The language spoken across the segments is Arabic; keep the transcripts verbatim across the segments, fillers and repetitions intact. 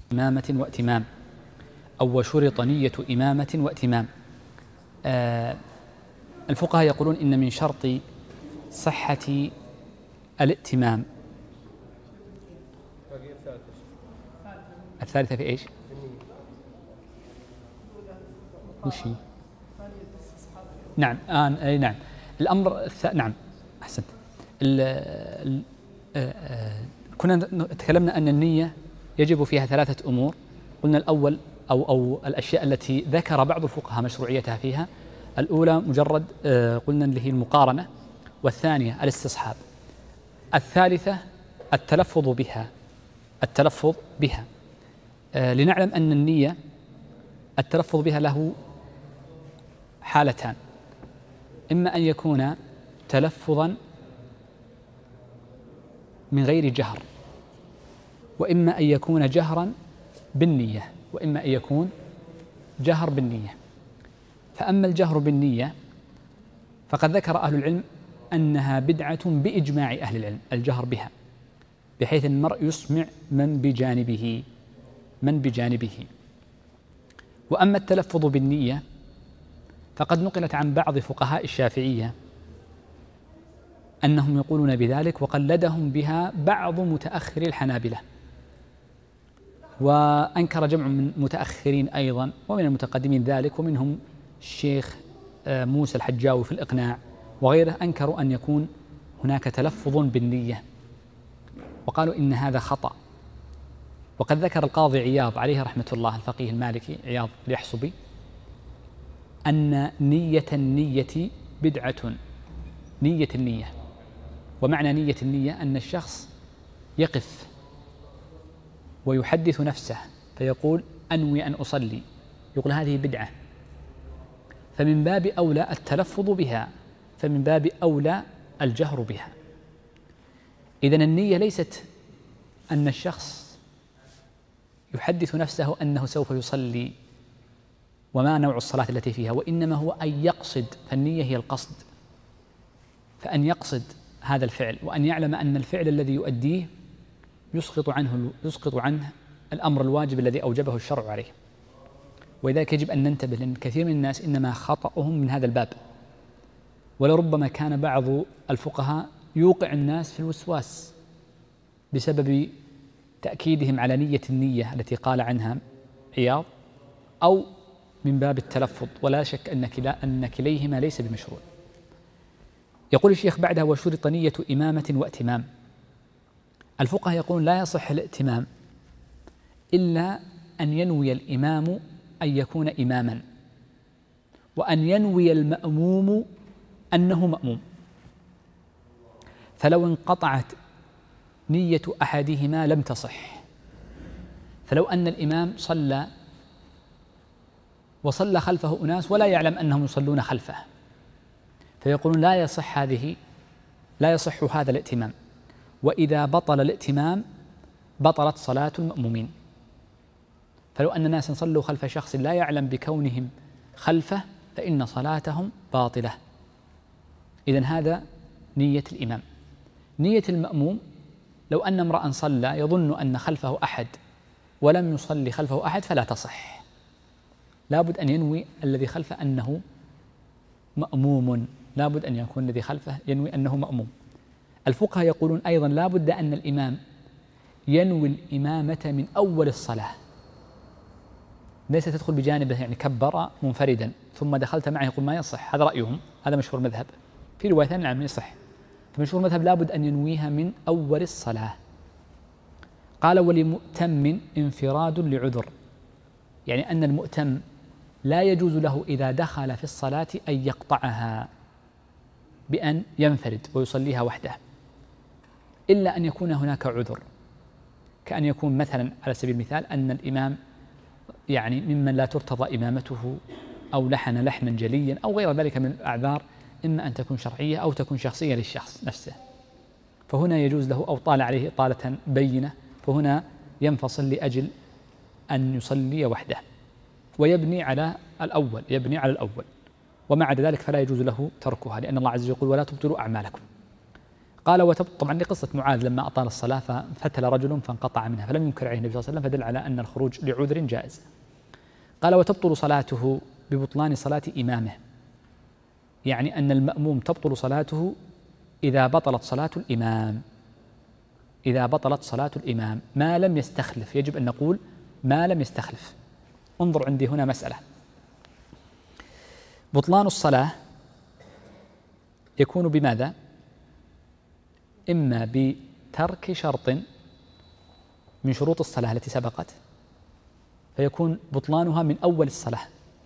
إمامة وائتمام، أو وشرط نية إمامة وائتمام. آه الفقهاء يقولون إن من شرط صحة الائتمام الثالثة في إيش؟ وشي؟ نعم آه أي نعم الأمر الث... نعم أحسنت. ال... ال... آه آه كنا تكلمنا أن النية يجب فيها ثلاثة أمور. قلنا الأول أو أو الأشياء التي ذكر بعض الفقهاء مشروعيتها فيها، الأولى مجرد آه قلنا اللي هي المقارنة، والثانية الاستصحاب، الثالثة التلفظ بها التلفظ بها آه لنعلم أن النية التلفظ بها له حالتان، إما أن يكون تلفظا من غير جهر، وإما أن يكون جهرا بالنية، وإما أن يكون جهر بالنية. فأما الجهر بالنية فقد ذكر أهل العلم أنها بدعة بإجماع أهل العلم، الجهر بها، بحيث المرء يسمع من بجانبه من بجانبه وأما التلفظ بالنية فقد نقلت عن بعض فقهاء الشافعية أنهم يقولون بذلك، وقلدهم بها بعض متأخري الحنابلة، وأنكر جمع من متأخرين أيضا ومن المتقدمين ذلك، ومنهم الشيخ موسى الحجاوي في الإقناع وغيره، أنكروا أن يكون هناك تلفظ بالنية وقالوا إن هذا خطأ. وقد ذكر القاضي عياض عليه رحمة الله، الفقيه المالكي عياض اليحصبي، أن نية النية بدعة. نية النية، ومعنى نية النية أن الشخص يقف ويحدث نفسه فيقول أنوي أن أصلي، يقول هذه بدعة، فمن باب أولى التلفظ بها، فمن باب أولى الجهر بها. إذن النية ليست أن الشخص يحدث نفسه أنه سوف يصلي وما نوع الصلاة التي فيها، وإنما هو أن يقصد، فالنية هي القصد، فأن يقصد هذا الفعل، وأن يعلم أن الفعل الذي يؤديه يسقط عنه يسقط عنه الأمر الواجب الذي أوجبه الشرع عليه. ولذلك يجب أن ننتبه، لأن كثير من الناس إنما خطأهم من هذا الباب، ولربما كان بعض الفقهاء يوقع الناس في الوسواس بسبب تأكيدهم على نية النية التي قال عنها عياض، أو من باب التلفظ، ولا شك أن كلا أن كليهما ليس بمشروع. يقول الشيخ بعدها وشرط نية إمامة وائتمام. الفقهاء يقولون لا يصح الائتمام إلا أن ينوي الإمام أن يكون إماما، وأن ينوي المأموم أنه مأموم. فلو انقطعت نية أحدهما لم تصح. فلو أن الإمام صلى وصلى خلفه أناس ولا يعلم أنهم يصلون خلفه، فيقولون لا يصح هذه لا يصح هذا الائتمام، وإذا بطل الائتمام بطلت صلاة المأمومين. فلو أن الناس صلوا خلف شخص لا يعلم بكونهم خلفه فإن صلاتهم باطلة. إذن هذا نية الإمام. نية المأموم، لو أن امرأ صلى يظن أن خلفه أحد ولم يصلي خلفه أحد فلا تصح، لابد أن ينوي الذي خلفه أنه مأموم، لابد أن يكون الذي خلفه ينوي أنه مأموم. الفقهاء يقولون أيضا لابد أن الإمام ينوي الإمامة من أول الصلاة، ليس تدخل بجانبه، يعني كبر منفردا ثم دخلت معه، يقول ما يصح، هذا رأيهم، هذا مشهور المذهب. في رواية ثانية نعم يصح، فمشهور المذهب لابد أن ينويها من أول الصلاة. قال ولمؤتم انفراد لعذر، يعني أن المؤتم لا يجوز له إذا دخل في الصلاة أن يقطعها بأن ينفرد ويصليها وحده، إلا أن يكون هناك عذر، كأن يكون مثلا على سبيل المثال أن الإمام يعني ممن لا ترتضى إمامته، أو لحن لحنا جليا، أو غير ذلك من الأعذار، إما أن تكون شرعية أو تكون شخصية للشخص نفسه، فهنا يجوز له، أو طال عليه طالة بينة، فهنا ينفصل لأجل أن يصلي وحده ويبني على الأول يبني على الأول ومع ذلك فلا يجوز له تركها، لأن الله عز وجل يقول ولا تبطلوا أعمالكم. قال وتب طبعا لقصة معاذ لما أطال الصلاة ففتل رجل فانقطع منها فلم ينكر عليه النبي صلى الله عليه وسلم، فدل على أن الخروج لعذر جائز. قال وتبطل صلاته ببطلان صلاة إمامه، يعني أن المأموم تبطل صلاته إذا بطلت صلاة الإمام، إذا بطلت صلاة الإمام ما لم يستخلف. يجب أن نقول ما لم يستخلف. انظر عندي هنا مسألة، بطلان الصلاة يكون بماذا؟ إما بترك شرط من شروط الصلاة التي سبقت فيكون بطلانها من أول الصلاة،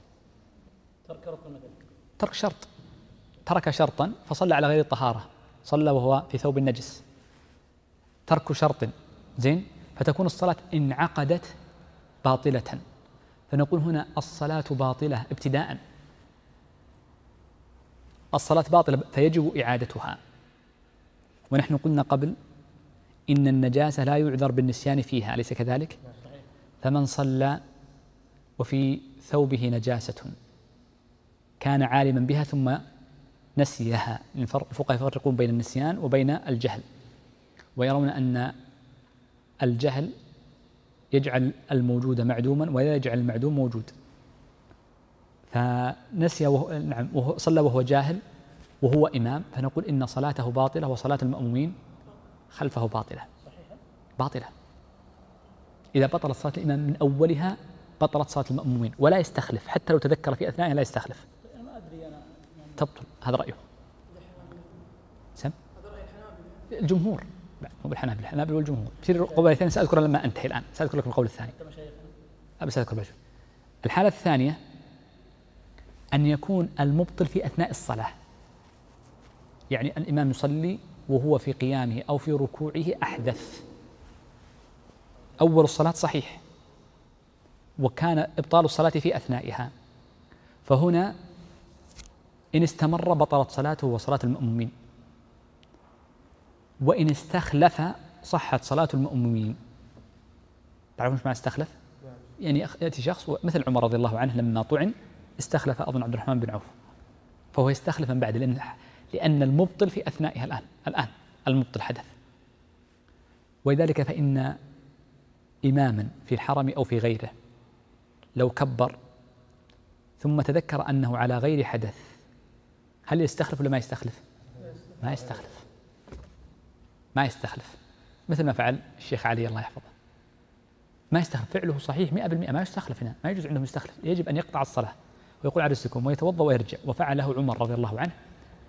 ترك شرط، ترك شرطا فصلى على غير الطهارة، صلى وهو في ثوب النجس، ترك شرط زين، فتكون الصلاة انعقدت باطلة، فنقول هنا الصلاة باطلة ابتداء، الصلاة باطلة فيجب إعادتها. ونحن قلنا قبل إن النجاسة لا يعذر بالنسيان فيها، أليس كذلك؟ فمن صلى وفي ثوبه نجاسة كان عالما بها ثم نسيها، الفقهاء يفرقون بين النسيان وبين الجهل، ويرون أن الجهل يجعل الموجود معدوما ولا يجعل المعدوم موجود، فنسي وهو نعم وهو صلى وهو جاهل وهو إمام، فنقول إن صلاته باطلة وصلاة المأمومين خلفه باطلة باطلة. إذا بطلت صلاة الإمام من أولها بطلت صلاة المأمومين، ولا يستخلف حتى لو تذكر في أثنائها، لا يستخلف، تبطل. هذا رأيه. سم الجمهور، مو بالحنابلة، الحنابلة والجمهور. في قول الثاني سأذكر لما أنتهي، الآن سأذكر لكم القول الثاني. أبي سأذكر بشر. الحالة الثانية أن يكون المبطل في أثناء الصلاة، يعني الإمام يصلي وهو في قيامه أو في ركوعه أحدث، أول الصلاة صحيح وكان إبطال الصلاة في أثنائها، فهنا إن استمر بطلت صلاته وصلاة المأمومين، وإن استخلف صحت صلاة المأمومين. تعرفون ايش معنى استخلف؟ يعني يأتي شخص مثل عمر رضي الله عنه لما طعن استخلف أظن عبد الرحمن بن عوف، فهو يستخلف من بعد، لأن لأن المبطل في أثنائها الآن الآن المبطل حدث. ولذلك فإن إماما في الحرم أو في غيره لو كبر ثم تذكر أنه على غير حدث، هل يستخلف ولا ما يستخلف؟ ما يستخلف، ما يستخلف، مثل ما فعل الشيخ علي الله يحفظه، ما يستخلف، فعله صحيح مئة بالمئة، ما يستخلف هنا، ما يجوز عندهم يستخلف، يجب أن يقطع الصلاة ويقول على رسلكم ويتوضأ ويرجع، وفعله عمر رضي الله عنه.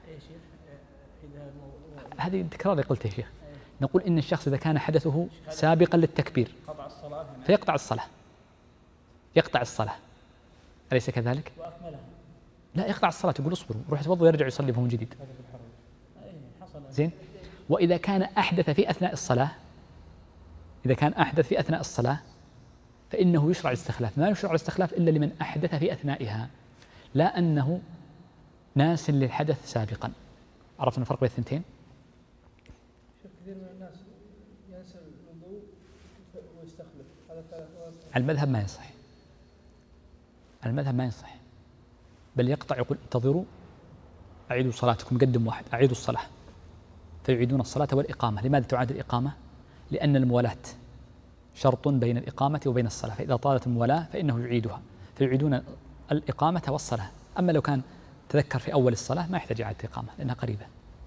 هذه تكرار اللي قلته يا شيخ. نقول إن الشخص إذا كان حدثه سابقا للتكبير فيقطع الصلاة، يقطع الصلاة، أليس كذلك؟ لا، يقطع الصلاة، يقول اصبروا، روح يتوضأ ويرجع يصلي بهم جديد. زين. وإذا كان أحدث في أثناء الصلاة، إذا كان أحدث في أثناء الصلاة فإنه يشرع الاستخلاف، ما يشرع الاستخلاف إلا لمن أحدث في أثنائها، لا أنه ناس للحدث سابقا. عرفنا الفرق بين الثنتين؟ كثير من الناس ينسى الوضوء ويستخلف، هذا المذهب ما يصح، المذهب ما يصح، بل يقطع، يقول انتظروا أعيدوا صلاتكم، قدم واحد أعيدوا الصلاة، فيعيدون الصلاة والإقامة. لماذا تعاد الإقامة؟ لأن الموالاة شرط بين الإقامة وبين الصلاة، فإذا طالت الموالاة فإنه يعيدها، فيعيدون الإقامة والصلاة. أما لو كان تذكر في أول الصلاة ما يحتاج إعادة إقامة لأنها قريبة.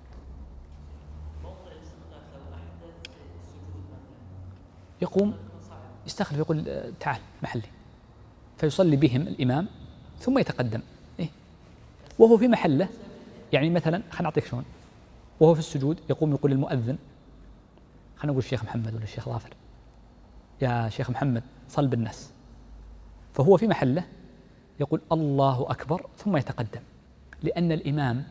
يقوم يستخلف، يقول تعال محلي، فيصلي بهم الإمام ثم يتقدم إيه؟ وهو في محله. يعني مثلا خلينا نعطيك شلون، وهو في السجود يقوم يقول للمؤذن، خلينا نقول الشيخ محمد ولا الشيخ ظافر، يا شيخ محمد صل بالناس، فهو في محله يقول الله أكبر ثم يتقدم، لأن الإمام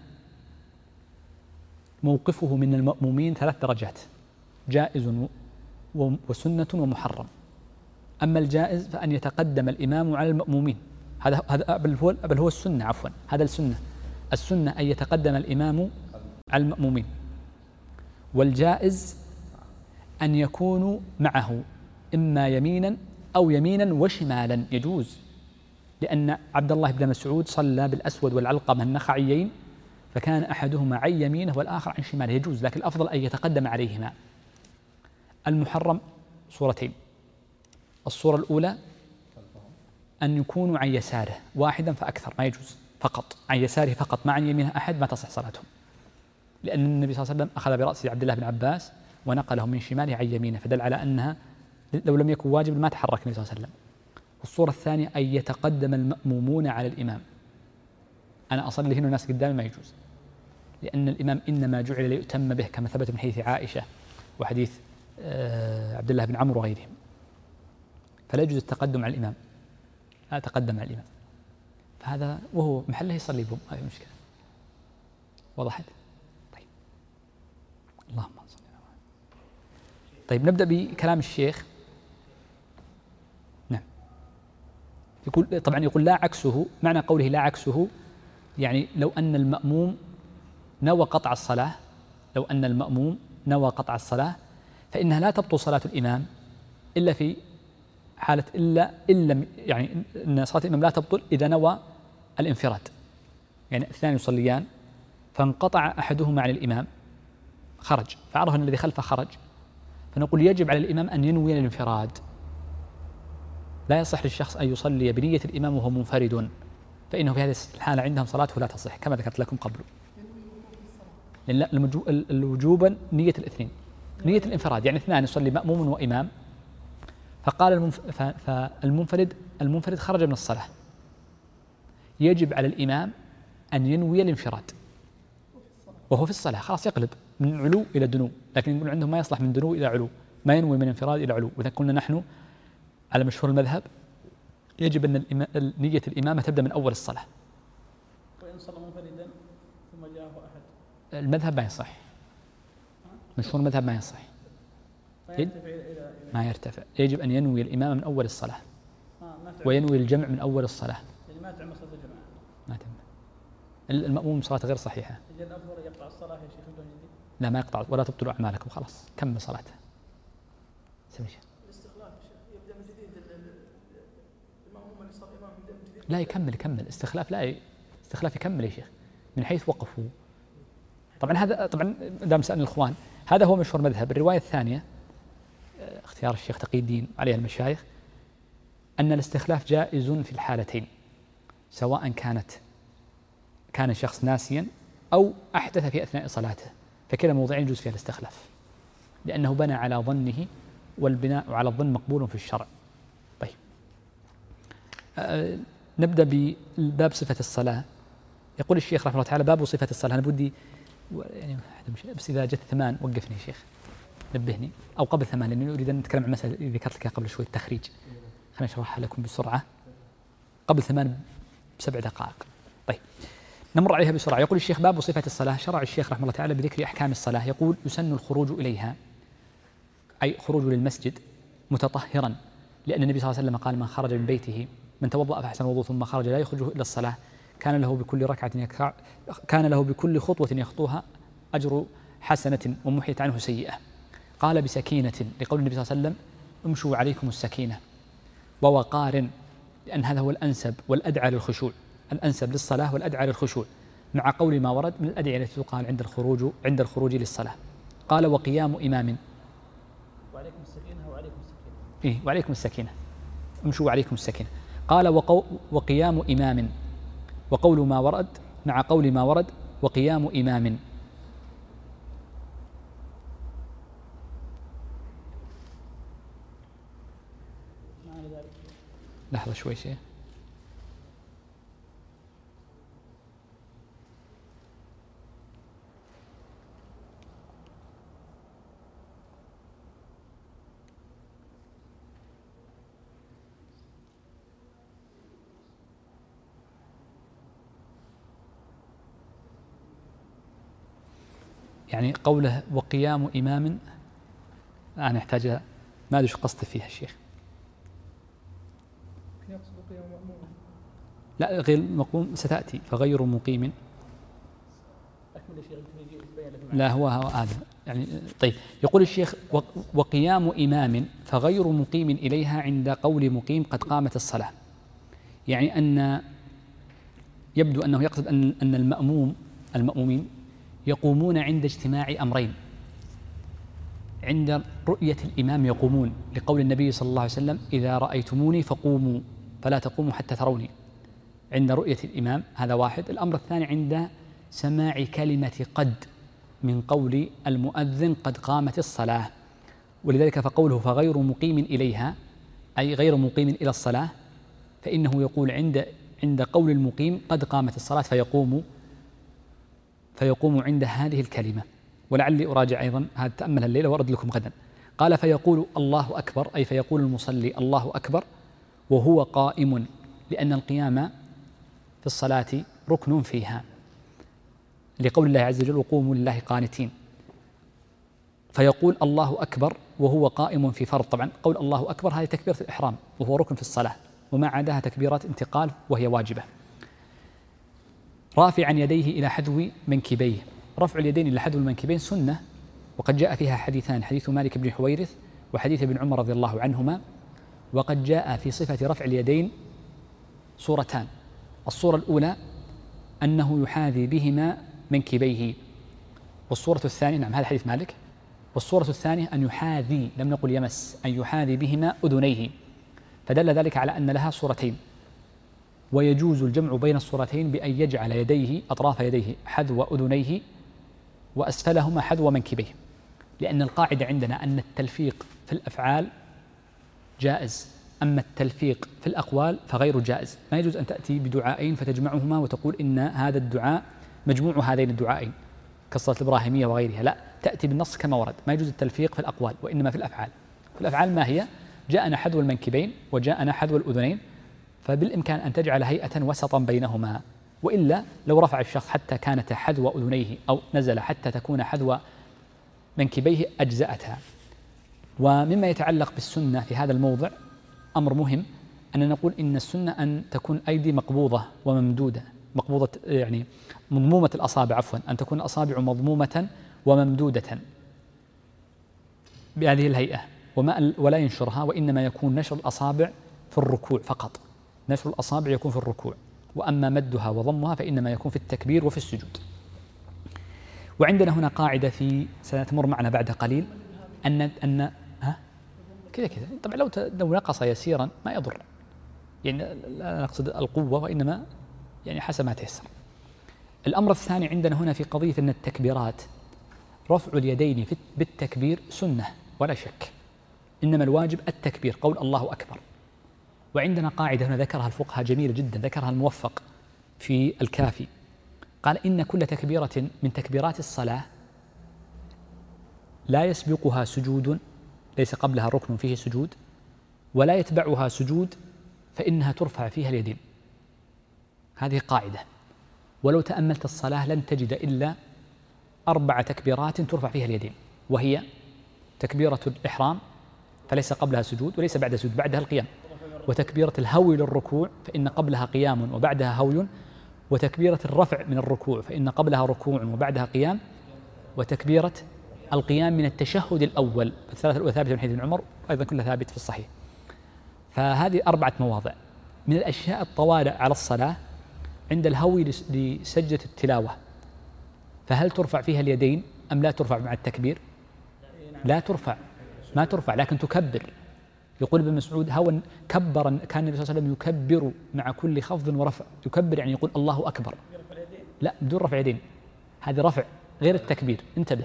موقفه من المأمومين ثلاث درجات، جائز وسنة ومحرم. أما الجائز فأن يتقدم الإمام على المأمومين، هذا هذا بل هو بل هو السنة، عفوا هذا السنة، السنة أن يتقدم الإمام على المأمومين. والجائز أن يكونوا معه إما يمينا أو يمينا وشمالا، يجوز، لأن عبد الله بن مسعود صلى بالأسود والعلقمة النخعيين فكان أحدهما عن يمينه والآخر عن شماله يجوز، لكن الأفضل أن يتقدم عليهما. المحرم صورتين: الصورة الأولى أن يكونوا عن يساره واحدا فأكثر، ما يجوز، فقط عن يساره فقط، ما عن يمينه أحد، ما تصح صلاتهم، لأن النبي صلى الله عليه وسلم أخذ برأس عبد الله بن عباس ونقله من شماله عن يمينه، فدل على أنها لو لم يكن واجب ما تحرك النبي صلى الله عليه وسلم. والصورة الثانية أن يتقدم المأمومون على الإمام، أنا أصلي هنا الناس قدامي، ما يجوز، لأن الإمام إنما جعل ليؤتم به، كما ثبت من حديث عائشة وحديث عبد الله بن عمرو وغيرهم، فلا يجوز التقدم على الإمام، لا أتقدم على الإمام، فهذا وهو محله يصلي بهم، هذه مشكلة. وضحت؟ طيب، اللهم صل على محمد. طيب، نبدأ بكلام الشيخ. نعم، يقول طبعا يقول لا عكسه، معنى قوله لا عكسه يعني لو أن المأموم نوى قطع الصلاة، لو أن المأموم نوى قطع الصلاة فإنها لا تبطل صلاة الإمام إلا في حالة إلا إلا يعني أن صلاة الإمام لا تبطل إذا نوى الانفراد، يعني اثنان يصليان فانقطع أحدهما عن الإمام، خرج فعرف أن الذي خلفه خرج، فنقول يجب على الإمام أن ينوي الانفراد، لا يصح للشخص أن يصلي بنية الإمام وهو منفرد، فإنه في هذه الحالة عندهم صلاته لا تصح كما ذكرت لكم قبل. لأن الوجوبا نية الاثنين، نية الانفراد يعني اثنان يصلي مأموم وإمام، فقال المنف... فالمنفرد المنفرد خرج من الصلاة، يجب على الإمام أن ينوي الانفراد وهو في الصلاة، خلاص يقلب من علو إلى دنو، لكن يقول عندهم ما يصلح من دنو إلى علو، ما ينوي من انفراد إلى علو. وإذا قلنا نحن على مشهور المذهب يجب أن الإما... نية الإمامة تبدأ من أول الصلاة. وإن صلى منفردا ثم جاءه أحد، المذهب ما يصح، مشهور المذهب ما يصح، ما يرتفع، يجب أن ينوي الإمام من أول الصلاة وينوي الجمع من أول الصلاة، يعني ما تعم صلاة الجماعة، ما تم. المأموم صلاة غير صحيحة. إذا الأفضل يقطع الصلاة يا شيخ بدون يدي؟ لا، ما يقطع، ولا تبطلوا أعمالكم، خلاص كمل صلاته. سمي شيء. الاستخلاف يبدأ من جديد، المأموم اللي صار إمام يبدأ من جديد. لا، يكمل يكمل استخلاف، لا استخلاف يكمل يا شيخ من حيث وقفوا. طبعا هذا طبعا دام سألنا الإخوان هذا هو مشهور مذهب. الرواية الثانية اختيار الشيخ تقي الدين عليها المشايخ أن الاستخلاف جائز في الحالتين، سواء كانت كان الشخص ناسيا أو أحدث في أثناء صلاته، فكلا موضعين يجوز فيها الاستخلاف، لأنه بنى على ظنه، والبناء على الظن مقبول في الشرع. طيب، أه نبدأ بباب صفة الصلاة. يقول الشيخ رحمه الله تعالى: باب صفة الصلاة. أنا بدي يعني بس إذا جت ثمان وقفني يا شيخ، نبهني، أو قبل ثمان، لأني أريد أن نتكلم عن مسألة اللي ذكرت لك قبل شوي، التخريج، خليني أشرحها لكم بسرعة قبل ثمان بسبع دقائق. طيب، نمر عليها بسرعة. يقول الشيخ: باب صفة الصلاة. شرع الشيخ رحمه الله تعالى بذكر أحكام الصلاة. يقول: يسن الخروج إليها، أي خروج للمسجد متطهرا، لأن النبي صلى الله عليه وسلم قال: من خرج من بيته، من توضأ فأحسن الوضوء ثم خرج لا يخرجه إلا الصلاة، كان له بكل ركعة يكع... كان له بكل خطوة يخطوها أجر حسنة ومحيت عنه سيئة. قال: بسكينة، لقول النبي صلى الله عليه وسلم: امشوا عليكم السكينة. ووقار، لأن هذا هو الأنسب والأدعى للخشوع، الأنسب للصلاة والأدعى للخشوع، مع قول ما ورد من الأدعية التي تقال عند الخروج عند الخروج للصلاة. قال: وقيام إمام، وعليكم السكينة وعليكم السكينة، إيه وعليكم السكينة، امشوا عليكم السكينة. قال: وقو... وقيام إمام، وقول ما ورد مع قول ما ورد وقيام إمام. لحظة شوي شيء. يعني قوله وقيام إمام أنا أحتاج، ما أدري شو قصده فيها الشيخ. يقصد قيام مأموم؟ لا، غير مقوم ستأتي، فغير مقيم. أكمل الشيخ. لا، هو هذا يعني. طيب، يقول الشيخ: وقيام إمام فغير مقيم إليها عند قول مقيم قد قامت الصلاة. يعني أن يبدو أنه يقصد أن أن المأموم المأمومين يقومون عند اجتماع أمرين. عند رؤية الإمام يقومون لقول النبي صلى الله عليه وسلم: إذا رأيتموني فقوموا فلا تقوموا حتى تروني. عند رؤية الإمام، هذا واحد. الأمر الثاني عند سماع كلمة قد من قول المؤذن: قد قامت الصلاة. ولذلك فقوله فغير مقيم إليها، أي غير مقيم إلى الصلاة، فإنه يقول عند عند قول المقيم قد قامت الصلاة فيقوم فيقوم عند هذه الكلمة. ولعلي أراجع أيضا هذا، تأمل الليلة وأرد لكم غدا. قال: فيقول الله أكبر، أي فيقول المصلي الله أكبر وهو قائم، لأن القيام في الصلاة ركن فيها، لقول الله عز وجل: وقوموا لله قانتين. فيقول الله أكبر وهو قائم في فرض. طبعا قول الله أكبر هذه تكبيرة الإحرام وهو ركن في الصلاة، وما عداها تكبيرات انتقال وهي واجبة. رافعا يديه إلى حذو منكبيه. رفع اليدين إلى حذو المنكبين سنة، وقد جاء فيها حديثان: حديث مالك بن حويرث وحديث ابن عمر رضي الله عنهما. وقد جاء في صفة رفع اليدين صورتان. الصورة الأولى أنه يحاذي بهما منكبيه، والصورة الثانية، نعم هذا حديث مالك، والصورة الثانية أن يحاذي، لم نقل يمس، أن يحاذي بهما أذنيه، فدل ذلك على أن لها صورتين. ويجوز الجمع بين الصورتين بأن يجعل يديه أطراف يديه حذو أذنيه وأسفلهما حذو منكبيه، لأن القاعدة عندنا أن التلفيق في الأفعال جائز، أما التلفيق في الأقوال فغير جائز. ما يجوز أن تأتي بدعائين فتجمعهما وتقول إن هذا الدعاء مجموع هذين الدعائين كالصلاة الإبراهيمية وغيرها، لا، تأتي بالنص كما ورد. ما يجوز التلفيق في الأقوال، وإنما في الأفعال. في الأفعال ما هي؟ جاءنا حذو المنكبين وجاءنا حذو الأذنين، فبالإمكان أن تجعل هيئة وسطا بينهما. وإلا لو رفع الشخص حتى كانت حذو أذنيه أو نزل حتى تكون حذو منكبيه أجزأتها. ومما يتعلق بالسنة في هذا الموضع أمر مهم، أن نقول إن السنة أن تكون أيدي مقبوضة وممدودة، مقبوضة يعني مضمومة الأصابع، عفوا، أن تكون الأصابع مضمومة وممدودة بهذه الهيئة، وما ولا ينشرها، وإنما يكون نشر الأصابع في الركوع فقط. نشر الأصابع يكون في الركوع، وأما مدها وضمها فإنما يكون في التكبير وفي السجود. وعندنا هنا قاعدة في ستمر معنا بعد قليل، أن أن ها كذا كذا طبعا لو لو نقص يسيرا ما يضر، يعني لا نقصد القوة، وإنما يعني حسب ما تيسر. الأمر الثاني عندنا هنا في قضية أن التكبيرات، رفع اليدين بالتكبير سنة ولا شك، إنما الواجب التكبير، قول الله أكبر. وعندنا قاعدة هنا ذكرها الفقهاء جميلة جدا، ذكرها الموفق في الكافي، قال: إن كل تكبيرة من تكبيرات الصلاة لا يسبقها سجود، ليس قبلها ركن فيه سجود، ولا يتبعها سجود، فإنها ترفع فيها اليدين. هذه قاعدة، ولو تأملت الصلاة لن تجد إلا أربع تكبيرات ترفع فيها اليدين، وهي تكبيرة الإحرام فليس قبلها سجود وليس بعدها سجود، بعدها القيام، وتكبيرة الهوي للركوع فإن قبلها قيام وبعدها هوي، وتكبيرة الرفع من الركوع فإن قبلها ركوع وبعدها قيام، وتكبيرة القيام من التشهد الأول. الثلاثة الأولى ثابتة من حديث ابن عمر، أيضا كلها ثابت في الصحيح. فهذه أربعة مواضع من الأشياء الطوارئ على الصلاة. عند الهوي لسجدة التلاوة، فهل ترفع فيها اليدين أم لا ترفع مع التكبير؟ لا ترفع، ما ترفع، لكن تكبر. يقول ابن مسعود: هو كبر، كان النبي صلى الله عليه وسلم يكبر مع كل خفض ورفع. يكبر يعني يقول الله أكبر، لا بدون رفع يدين، هذا رفع غير التكبير، انتبه.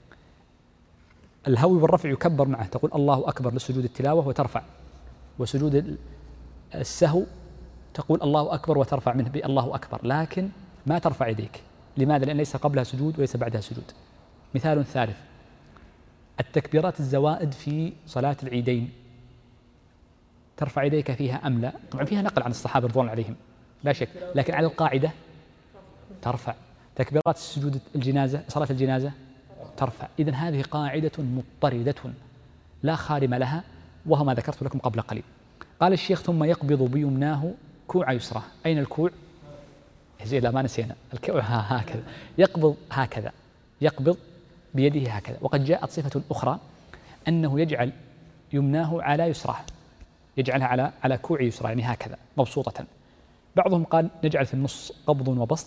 الهوي والرفع يكبر معه، تقول الله أكبر لسجود التلاوة وترفع، وسجود السهو تقول الله أكبر وترفع منه بالله أكبر، لكن ما ترفع يديك. لماذا؟ لأن ليس قبلها سجود وليس بعدها سجود. مثال ثالث: التكبيرات الزوائد في صلاة العيدين، ترفع يديك فيها أم لا؟ طبعا فيها نقل عن الصحابة رضوان عليهم لا شك، لكن على القاعدة ترفع. تكبيرات السجود الجنازة، صلاة الجنازة ترفع. إذن هذه قاعدة مضطردة لا خارم لها، وهو ما ذكرت لكم قبل قليل. قال الشيخ: ثم يقبض بيمناه كوع يسرى. أين الكوع؟ زي لا ما نسينا الكوع، هكذا يقبض، هكذا يقبض بيده هكذا. وقد جاءت صفة أخرى أنه يجعل يمناه على يسراه، يجعلها على على كوع يسرى، يعني هكذا مبسوطة. بعضهم قال نجعل في النص قبض وبسط،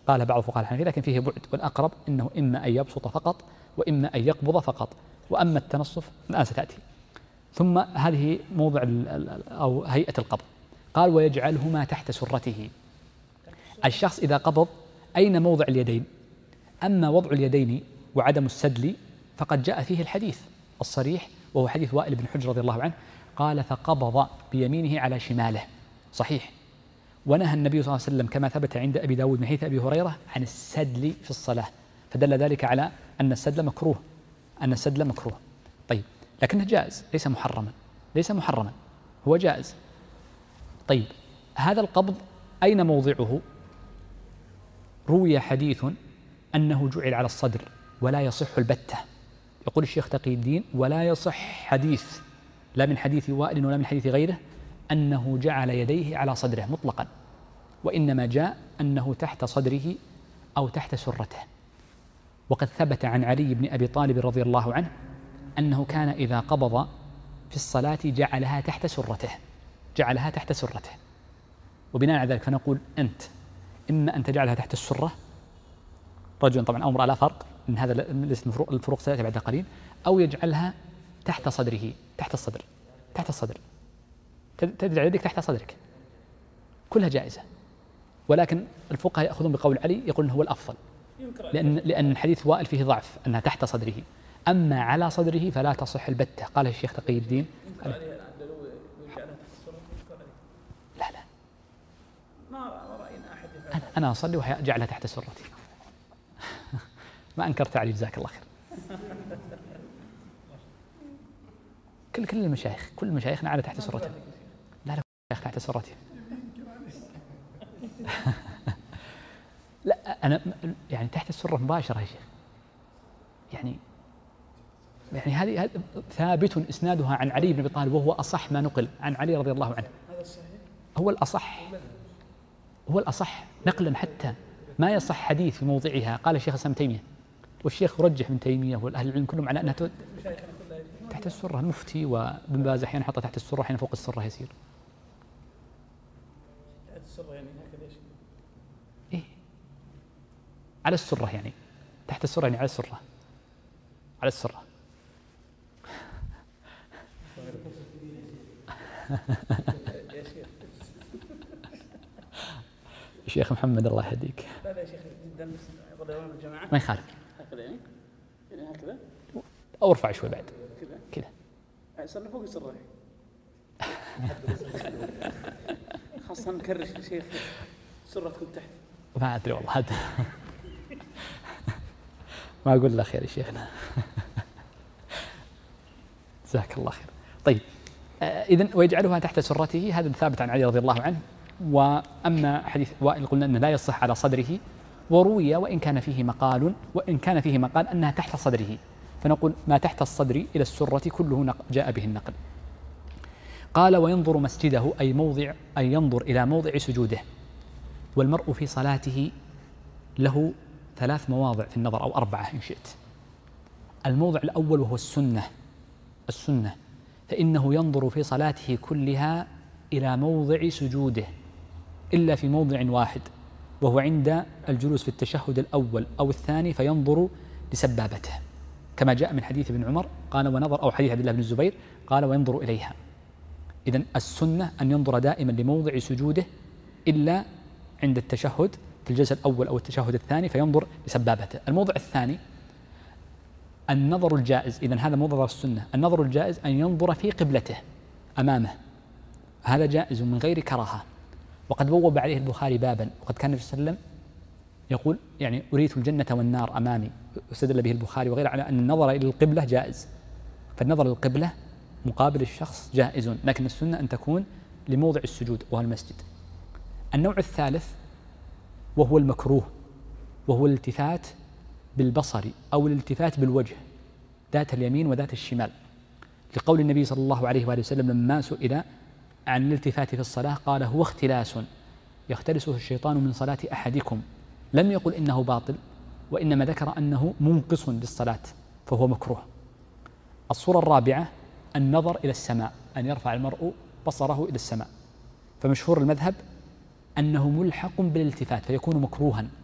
قال بعض فقهاء الحنفية، لكن فيه بعد، والأقرب أنه إما أن يبسط فقط وإما أن يقبض فقط، وأما التنصف الآن ستأتي. ثم هذه موضع أو هيئة القبض. قال ويجعلهما تحت سرته. الشخص إذا قبض أين موضع اليدين؟ أما وضع اليدين وعدم السدل فقد جاء فيه الحديث الصريح، وهو حديث وائل بن حجر رضي الله عنه، قال فقبض بيمينه على شماله، صحيح. ونهى النبي صلى الله عليه وسلم كما ثبت عند أبي داود من حديث أبي هريرة عن السدل في الصلاة، فدل ذلك على أن السدل مكروه، أن السدل مكروه. طيب، لكنه جائز، ليس محرما، ليس محرما، هو جائز. طيب، هذا القبض أين موضعه؟ روي حديث أنه جعل على الصدر ولا يصح البتة. يقول الشيخ تقي الدين ولا يصح حديث، لا من حديث وائل ولا من حديث غيره، أنه جعل يديه على صدره مطلقا، وإنما جاء أنه تحت صدره أو تحت سرته. وقد ثبت عن علي بن أبي طالب رضي الله عنه أنه كان إذا قبض في الصلاة جعلها تحت سرته، جعلها تحت سرته. وبناء على ذلك فنقول أنت إما أن تجعلها تحت السرة، رجل طبعا أو امرأة لا فرق، من هذا ليست الفروق، الفروق ستأتي بعد قليل، أو يجعلها تحت صدره، تحت الصدر، تحت الصدر، تجعل يدك تحت صدرك، كلها جائزة. ولكن الفقهاء يأخذون بقول علي، يقولون هو الأفضل، لأن لأن حديث وائل فيه ضعف أنها تحت صدره. أما على صدره فلا تصح البتة. قال الشيخ تقي الدين لا لا أنا, أنا أصلي وجعلها تحت سرتي ما أنكرت علي، جزاك الله خير. كل كل المشايخ كل مشايخنا على تحت سرته. لا لا المشايخ تحت سرته. لا أنا يعني تحت السرة مباشرة يا شيخ، يعني يعني هذه ثابت إسنادها عن علي بن أبي طالب، وهو أصح ما نقل عن علي رضي الله عنه، هو الأصح، هو الأصح نقلا، حتى ما يصح حديث في موضعها. قال الشيخ الإسلام تيمية، والشيخ يرجح من تيمية والأهل العلم كلهم على أنها تحت السرة. المفتي وابن باز أحيانا حطها تحت السرة، أحيانا فوق السرة يسير. تحت السرة يعني هكذا ايش؟ إيه على السرة، يعني تحت السرة يعني على السرة، على السرة. الشيخ محمد الله يهديك. لا لا يا شيخ جدا، بس الجماعة ما يخالف هكذا، يعني يعني هكذا، أو ارفع شوي بعد كذا كذا، صرنا فوق السرة خاصة نكرش يا شيخ سرة تكون تحت. ما أدري والله هذا ما أقول له خير يا شيخنا جزاك الله خير. طيب آه إذن ويجعلها تحت سرته، هذا ثابت عن علي رضي الله عنه. وأما حديث وائل قلنا أنه لا يصح على صدره، وروي وإن كان فيه مقال وإن كان فيه مقال أنها تحت صدره، فنقول ما تحت الصدر إلى السرة كله جاء به النقل. قال وينظر مسجده، أي موضع، أي ينظر إلى موضع سجوده. والمرء في صلاته له ثلاث مواضع في النظر أو أربعة إن شئت. الموضع الأول وهو السنة، السنة فإنه ينظر في صلاته كلها إلى موضع سجوده إلا في موضع واحد، وهو عند الجلوس في التشهد الأول أو الثاني، فينظر لسبابته كما جاء من حديث ابن عمر قال ونظر، أو حديث عبد الله بن الزبير قال وينظر إليها. إذن السنة أن ينظر دائما لموضع سجوده إلا عند التشهد في الجلسة الأول أو التشهد الثاني، فينظر لسبابته. الموضع الثاني النظر الجائز، إذن هذا موضع السنة. النظر الجائز أن ينظر في قبلته أمامه، هذا جائز من غير كراهة. وقد بوب عليه البخاري بابا، وقد كان النبي صلى الله عليه وسلم يقول يعني أريت الجنة والنار أمامي، واستدل به البخاري وغيره على أن النظر إلى القبلة جائز. فالنظر للقبلة مقابل الشخص جائز، لكن السنة أن تكون لموضع السجود وهو المسجد. النوع الثالث وهو المكروه، وهو الالتفات بالبصر أو الالتفات بالوجه ذات اليمين وذات الشمال، لقول النبي صلى الله عليه وآله وسلم لما سئل عن الالتفات في الصلاة قال هو اختلاس يختلسه الشيطان من صلاة أحدكم، لم يقل إنه باطل، وإنما ذكر أنه منقص للصلاة فهو مكروه. الصورة الرابعة النظر إلى السماء، أن يرفع المرء بصره إلى السماء، فمشهور المذهب أنه ملحق بالالتفات فيكون مكروها،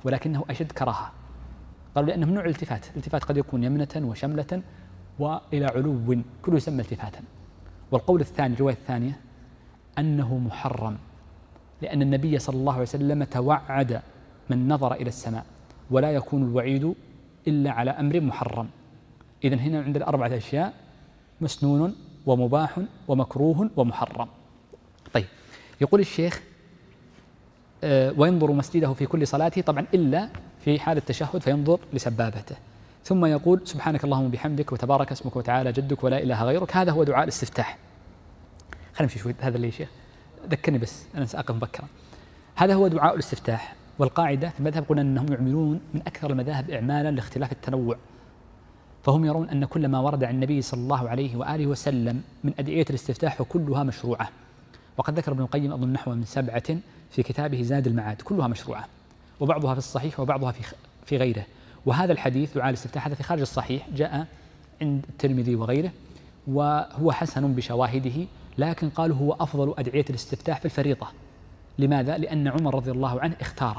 ولكنه أشد كراهة. قالوا لأنه من نوع الالتفات، الالتفات قد يكون يمنة وشملة وإلى علو، كله يسمى التفاتا. والقول الثاني، الرواية الثانية، أنه محرم، لأن النبي صلى الله عليه وسلم توعد من نظر إلى السماء، ولا يكون الوعيد إلا على أمر محرم. إذن هنا عندنا أربعة أشياء: مسنون ومباح ومكروه ومحرم. طيب، يقول الشيخ أه وينظر مسجده في كل صلاته، طبعا إلا في حال التشهد فينظر لسبابته. ثم يقول: سبحانك اللهم وبحمدك وتبارك اسمك وتعالى جدك ولا إله غيرك. هذا هو دعاء الاستفتاح. خلينا نمشي شوي، هذا اللي يا شيخ ذكرني بس، أنا سأقف مبكرا. هذا هو دعاء الاستفتاح. والقاعدة في المذهب قلنا أنهم يعملون من أكثر المذاهب إعمالا لاختلاف التنوع، فهم يرون أن كل ما ورد عن النبي صلى الله عليه وآله وسلم من أدعية الاستفتاح كلها مشروعة. وقد ذكر ابن القيم أظن نحو من سبعة في كتابه زاد المعاد، كلها مشروعة، وبعضها في الصحيح وبعضها في في غيره. وهذا الحديث دعاء الاستفتاح هذا في خارج الصحيح، جاء عند الترمذي وغيره، وهو حسن بشواهده، لكن قالوا هو أفضل أدعية الاستفتاح في الفريضة. لماذا؟ لأن عمر رضي الله عنه اختاره،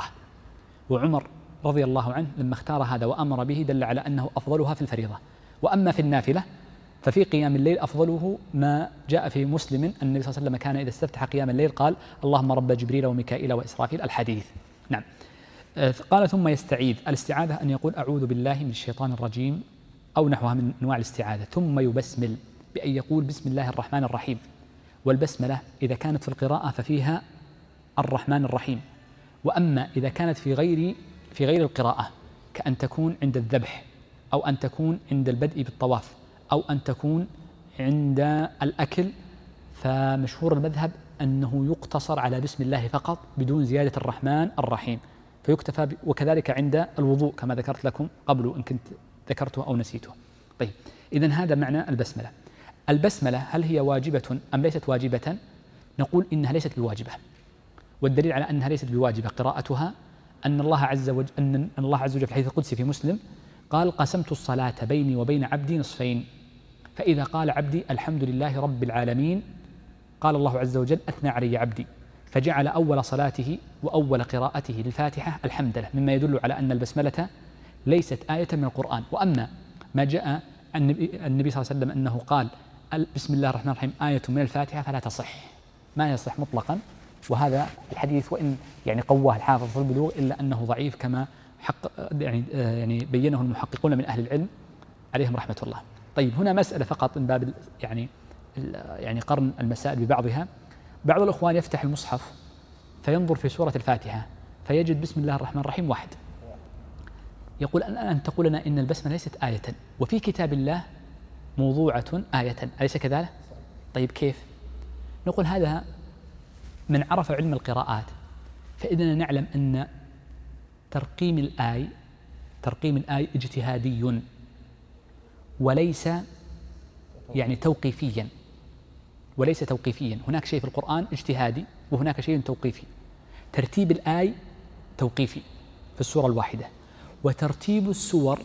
وعمر رضي الله عنه لما اختار هذا وأمر به دل على أنه أفضلها في الفريضة. وأما في النافلة ففي قيام الليل أفضله ما جاء في مسلم أن النبي صلى الله عليه وسلم كان إذا استفتح قيام الليل قال: اللهم رب جبريل وميكائيل وإسرافيل، الحديث. نعم. قال: ثم يستعيذ. الاستعاذة أن يقول: أعوذ بالله من الشيطان الرجيم أو نحوها من أنواع الاستعاذة. ثم يبسمل بأن يقول: بسم الله الرحمن الرحيم. والبسملة إذا كانت في القراءة ففيها الرحمن الرحيم، وأما إذا كانت في غير في غير القراءة، كأن تكون عند الذبح، أو أن تكون عند البدء بالطواف، أو أن تكون عند الأكل، فمشهور المذهب أنه يقتصر على بسم الله فقط بدون زيادة الرحمن الرحيم، فيكتفى. وكذلك عند الوضوء كما ذكرت لكم قبل إن كنت ذكرته أو نسيته. طيب، إذن هذا معنى البسملة. البسملة هل هي واجبة أم ليست واجبة؟ نقول إنها ليست بواجبة، والدليل على أنها ليست بواجبة قراءتها أن الله عز وجل أن الله عز وجل في الحديث القدسي في مسلم قال: قسمت الصلاة بيني وبين عبدي نصفين، فإذا قال عبدي الحمد لله رب العالمين قال الله عز وجل: أثنى علي عبدي، فجعل أول صلاته وأول قراءته للفاتحة الحمد لله، مما يدل على أن البسملة ليست آية من القرآن. وأما ما جاء النبي صلى الله عليه وسلم أنه قال بسم الله الرحمن الرحيم آية من الفاتحة فلا تصح، ما يصح مطلقا. وهذا الحديث وإن يعني قواه الحافظ في البلوغ إلا أنه ضعيف كما حق يعني يعني بينه المحققون من أهل العلم عليهم رحمة الله. طيب، هنا مسألة فقط من باب يعني يعني قرن المسائل ببعضها. بعض الأخوان يفتح المصحف فينظر في سورة الفاتحة فيجد بسم الله الرحمن الرحيم واحد، يقول أن أن تقول لنا إن البسمة ليست آية، وفي كتاب الله موضوعة آية، أليس كذلك؟ طيب، كيف؟ نقول هذا من عرف علم القراءات فإننا نعلم أن ترقيم الآي ترقيم الآي اجتهادي وليس يعني توقيفيا، وليس توقيفيا. هناك شيء في القرآن اجتهادي وهناك شيء توقيفي. ترتيب الآي توقيفي في السورة الواحدة، وترتيب السور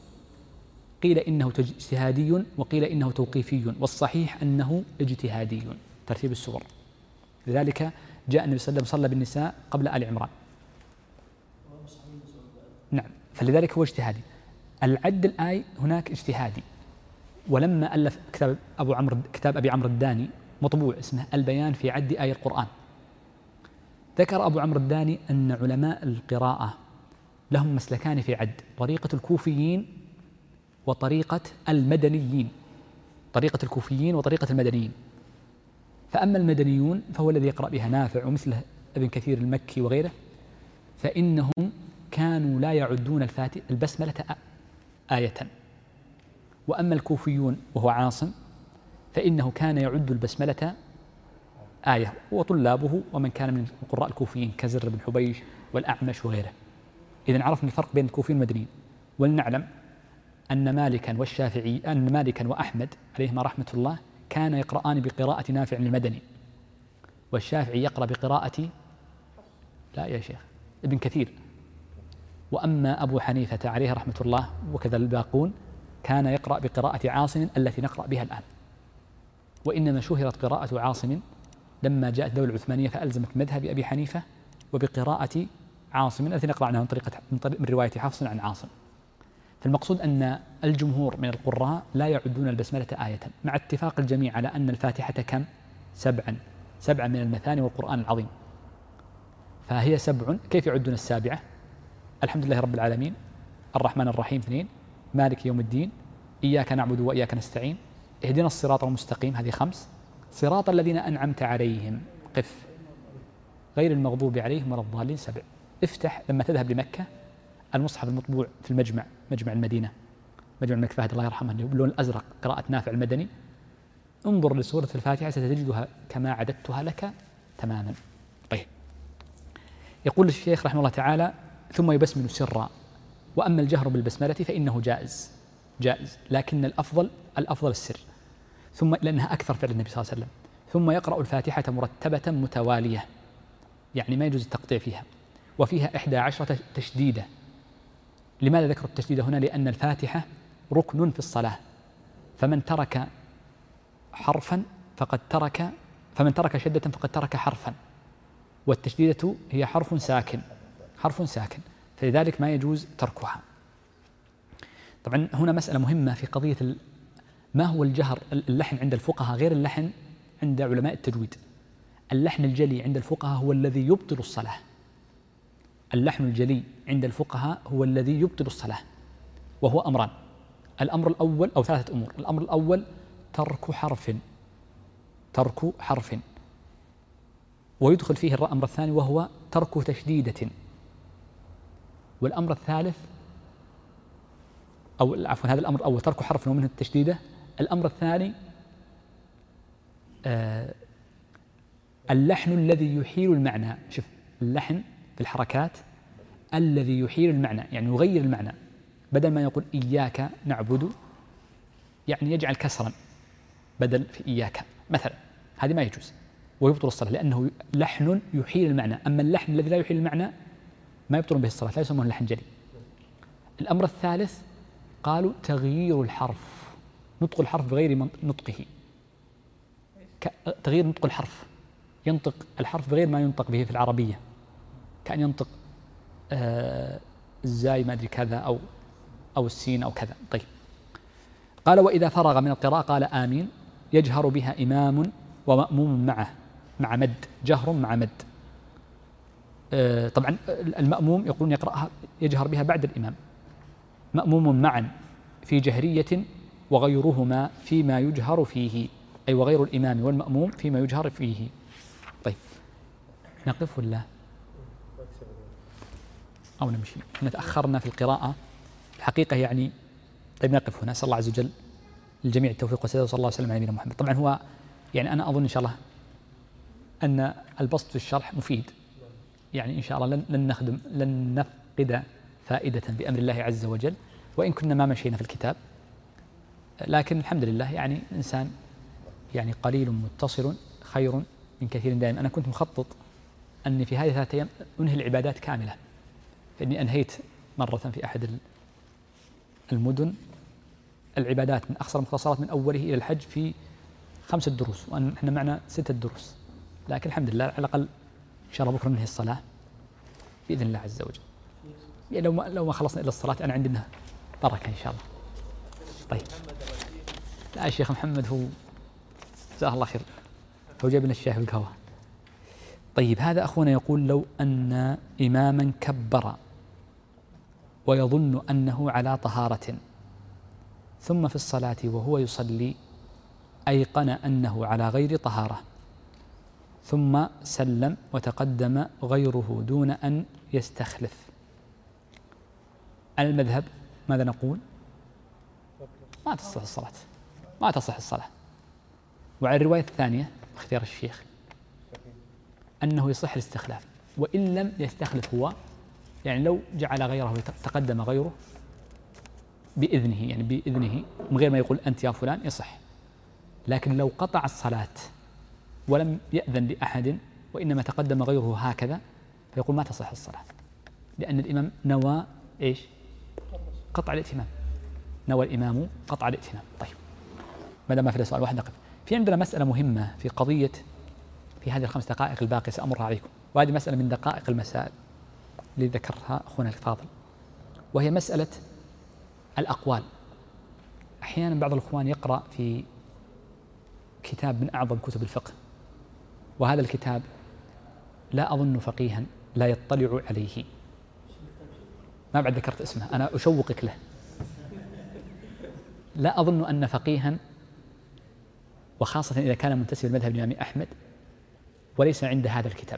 قيل إنه اجتهادي وقيل إنه توقيفي، والصحيح أنه اجتهادي ترتيب السور. لذلك جاء النبي صلى الله عليه وسلم صلى بالنساء قبل آل عمران. نعم، فلذلك هو اجتهادي. العد الآي هناك اجتهادي. ولما ألف كتاب أبو عمرو كتاب أبي عمرو الداني مطبوع اسمه البيان في عد آي القرآن، ذكر أبو عمرو الداني أن علماء القراءة لهم مسلكان في عد: طريقة الكوفيين وطريقة المدنيين، طريقة الكوفيين وطريقة المدنيين. فأما المدنيون فهو الذي يقرأ بها نافع ومثله ابن كثير المكي وغيره، فإنهم كانوا لا يعدون البسملة آية. وأما الكوفيون وهو عاصم فإنه كان يعد البسملة آية، وطلابه ومن كان من القراء الكوفيين كزر بن حبيش والأعمش وغيره. إذن عرفنا الفرق بين الكوفيين والمدنيين. ولنعلم أن مالكا والشافعي أن مالكا وأحمد عليهما رحمة الله كان يقرآن بقراءة نافع المدني، والشافعي يقرأ بقراءة لا يا شيخ ابن كثير. وأما أبو حنيفة عليه رحمة الله وكذا الباقون كان يقرأ بقراءة عاصم التي نقرأ بها الآن. وإنما شهرت قراءة عاصم لما جاءت الدولة العثمانية فألزمت مذهب أبي حنيفة وبقراءة عاصم التي نقرأ عنها من طريقة من, طريق من رواية حفص عن عاصم. فالمقصود أن الجمهور من القراء لا يعدون البسملة آية، مع اتفاق الجميع على أن الفاتحة كم؟ سبعا، سبعا من المثاني والقرآن العظيم، فهي سبع. كيف يعدون السابعة؟ الحمد لله رب العالمين، الرحمن الرحيم اثنين، مالك يوم الدين، إياك نعبد وإياك نستعين، اهدنا الصراط المستقيم، هذه خمس، صراط الذين أنعمت عليهم، قف، غير المغضوب عليهم ولا الضالين، سبع. افتح لما تذهب لمكة المصحف المطبوع في المجمع، مجمع المدينة، مجمع الملك فهد الله يرحمه، باللون الأزرق، قراءة نافع المدني، انظر لسورة الفاتحة ستجدها كما عددتها لك تماما. طيب، يقول الشيخ رحمه الله تعالى: ثم يبسمل سرا، وأما الجهر بالبسملة فإنه جائز جائز لكن الأفضل الأفضل السر، ثم لأنها أكثر فعل النبي صلى الله عليه وسلم. ثم يقرأ الفاتحة مرتبة متوالية، يعني ما يجوز التقطيع فيها، وفيها إحدى عشرة تشديدة. لماذا ذكر التشديد هنا؟ لأن الفاتحة ركن في الصلاة، فمن ترك حرفا فقد ترك فمن ترك شدة فقد ترك حرفا، والتشديدة هي حرف ساكن حرف ساكن فلذلك ما يجوز تركها. طبعا هنا مسألة مهمة في قضية ما هو الجهر. اللحن عند الفقهاء غير اللحن عند علماء التجويد. اللحن الجلي عند الفقهاء هو الذي يبطل الصلاة، اللحن الجلي عند الفقهاء هو الذي يبطل الصلاة، وهو أمران. الأمر الأول أو ثلاثة أمور. الأمر الأول ترك حرف ترك حرف ويدخل فيه الأمر الثاني وهو ترك تشديدة، والأمر الثالث أو عفوا هذا الأمر الأول ترك حرف ومنه التشديدة. الأمر الثاني آه اللحن الذي يحيل المعنى. شوف، اللحن في الحركات الذي يحيل المعنى، يعني يغير المعنى، بدل ما يقول إياك نعبد يعني يجعل كسرا بدل في إياك مثلا، هذه ما يجوز ويبطل الصلاة لأنه لحن يحيل المعنى. أما اللحن الذي لا يحيل المعنى ما يبطل به الصلاة، لا يسمونه لحن جلي. الأمر الثالث قالوا تغيير الحرف، نطق الحرف بغير نطقه، تغيير نطق الحرف، ينطق الحرف بغير ما ينطق به في العربية، كأن ينطق آه الزاي ما أدري كذا أو أو السين أو كذا. طيب، قال: وإذا فرغ من القراءة قال آمين، يجهر بها إمام ومأموم معه مع مد، جهر مع مد. آه طبعا المأموم يقولون يقرأها يجهر بها بعد الإمام، مأموم معا في جهرية وغيرهما فيما يجهر فيه، أي وغير الإمام والمأموم فيما يجهر فيه. طيب، نقف ولا أو نمشي؟ احنا تأخرنا في القراءة الحقيقة يعني. طيب، نقف هنا. أسأل الله عز وجل للجميع التوفيق والسداد، وصلى الله وسلم على نبينا محمد. طبعا هو يعني أنا أظن إن شاء الله أن البسط في الشرح مفيد، يعني إن شاء الله لن لن نخدم لن نفقد فائدة بأمر الله عز وجل، وإن كنا ما مشينا في الكتاب، لكن الحمد لله يعني إنسان يعني قليل متصل خير من كثير دائم. أنا كنت مخطط أني في هذه الثلاثة أيام أنهي العبادات كاملة، فإني أنهيت مرة في أحد المدن العبادات من أقصر المختصرات من أوله إلى الحج في خمسة دروس، وأن إحنا معنا ستة دروس، لكن الحمد لله على الأقل إن شاء الله بكرة ننهي الصلاة بإذن الله عز وجل. يعني لو ما لو ما خلصنا إلى الصلاة أنا عندي منها بركة إن شاء الله. طيب، لا الشيخ محمد هو جزاه الله خير، هو جايب لنا الشاي والقهوة. طيب، هذا أخونا يقول: لو أن إماما كبر ويظن أنه على طهارة، ثم في الصلاة وهو يصلي أيقن أنه على غير طهارة، ثم سلم وتقدم غيره دون أن يستخلف، على المذهب ماذا نقول؟ ما تصح الصلاة، ما تصح الصلاة. وعلى الرواية الثانية اختيار الشيخ أنه يصح الاستخلاف، وإن لم يستخلف هو، يعني لو جعل غيره تقدم غيره بإذنه، يعني بإذنه من غير ما يقول أنت يا فلان، يصح. لكن لو قطع الصلاة ولم يأذن لأحد وإنما تقدم غيره هكذا، فيقول ما تصح الصلاة، لأن الإمام نوى إيش؟ قطع الائتمام، نوى الإمام قطع الائتمام. طيب، ما دام ما في سؤال واحد نقف. في عندنا مسألة مهمة في قضية، في هذه الخمس دقائق الباقية سأمرها عليكم، وهذه مسألة من دقائق المسائل. اللي ذكرها أخونا الفاضل، وهي مسألة الأقوال. أحيانا بعض الأخوان يقرأ في كتاب من أعظم كتب الفقه، وهذا الكتاب لا أظن فقيها لا يطلع عليه، ما بعد ذكرت اسمه، أنا أشوقك له. لا أظن أن فقيها، وخاصة إذا كان منتسب لمذهب الإمام أحمد، وليس عند هذا الكتاب.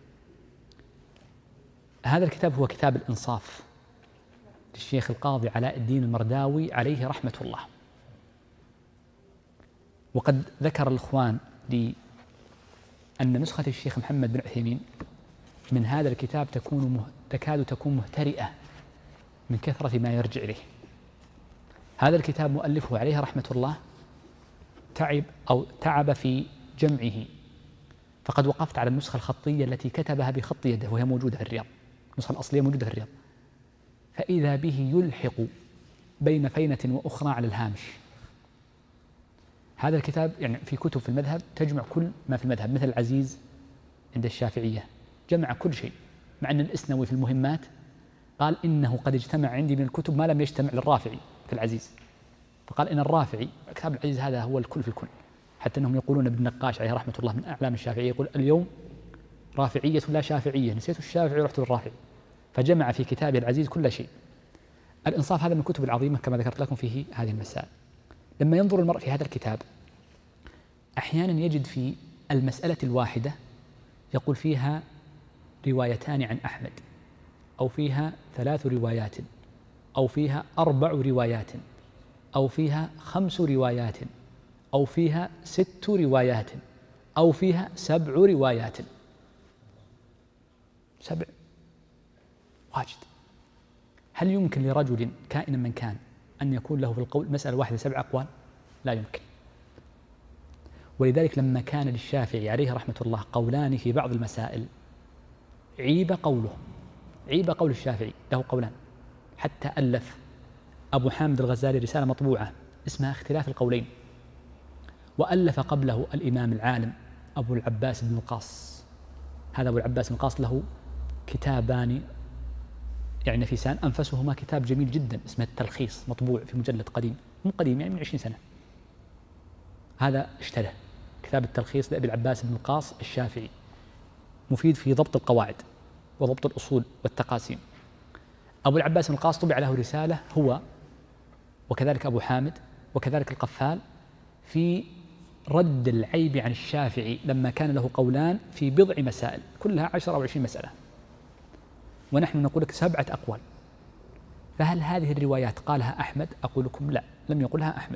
هذا الكتاب هو كتاب الإنصاف للشيخ القاضي علاء الدين المرداوي عليه رحمة الله. وقد ذكر الإخوان لي أن نسخة الشيخ محمد بن عثيمين من هذا الكتاب تكون مه... تكاد تكون مهترئة من كثرة ما يرجع إليه. هذا الكتاب مؤلفه عليه رحمة الله تعب أو تعب في جمعه، فقد وقفت على النسخة الخطية التي كتبها بخط يده وهي موجودة في الرياض، النسخة الأصلية موجودة في الرياض، فإذا به يلحق بين فينة وأخرى على الهامش. هذا الكتاب يعني في كتب في المذهب تجمع كل ما في المذهب، مثل العزيز عند الشافعية جمع كل شيء، مع أن الإسنوي في المهمات قال إنه قد اجتمع عندي من الكتب ما لم يجتمع للرافعي في العزيز، فقال إن الرافعي كتاب العزيز هذا هو الكل في الكل، حتى أنهم يقولون ابن النقاش عليه رحمة الله من أعلام الشافعية يقول اليوم رافعية لا شافعية، نسيت الشافعي ورحت للرافعي، فجمع في كتابه العزيز كل شيء. الإنصاف هذا من الكتب العظيمة كما ذكرت لكم فيه هذه المسائل. لما ينظر المرء في هذا الكتاب أحيانا يجد في المسألة الواحدة يقول فيها روايتان عن أحمد، أو فيها ثلاث روايات، أو فيها أربع روايات، أو فيها خمس روايات، أو فيها ست روايات، أو فيها سبع روايات. سبع واجد. هل يمكن لرجل كائنا من كان أن يكون له في القول مسألة واحدة سبع أقوال؟ لا يمكن. ولذلك لما كان للشافعي عليه رحمة الله قولان في بعض المسائل عيب قوله، عيب قول الشافعي له قولان، حتى ألف أبو حامد الغزالي رسالة مطبوعة اسمها اختلاف القولين، وألف قبله الإمام العالم أبو العباس بن القاص. هذا أبو العباس بن القاص له كتابان يعني نفيسان، أنفسهما كتاب جميل جدا اسمه التلخيص، مطبوع في مجلد قديم، مو قديم يعني من عشرين سنة. هذا اشترى كتاب التلخيص لأبي العباس بن القاص الشافعي، مفيد في ضبط القواعد وضبط الأصول والتقاسيم. أبو العباس بن القاص طبع له رسالة هو وكذلك أبو حامد وكذلك القفال في رد العيب عن الشافعي لما كان له قولان في بضع مسائل كلها عشر أو عشرين مسألة، ونحن نقول لك سبعة أقوال. فهل هذه الروايات قالها أحمد؟ أقول لكم لا، لم يقلها أحمد،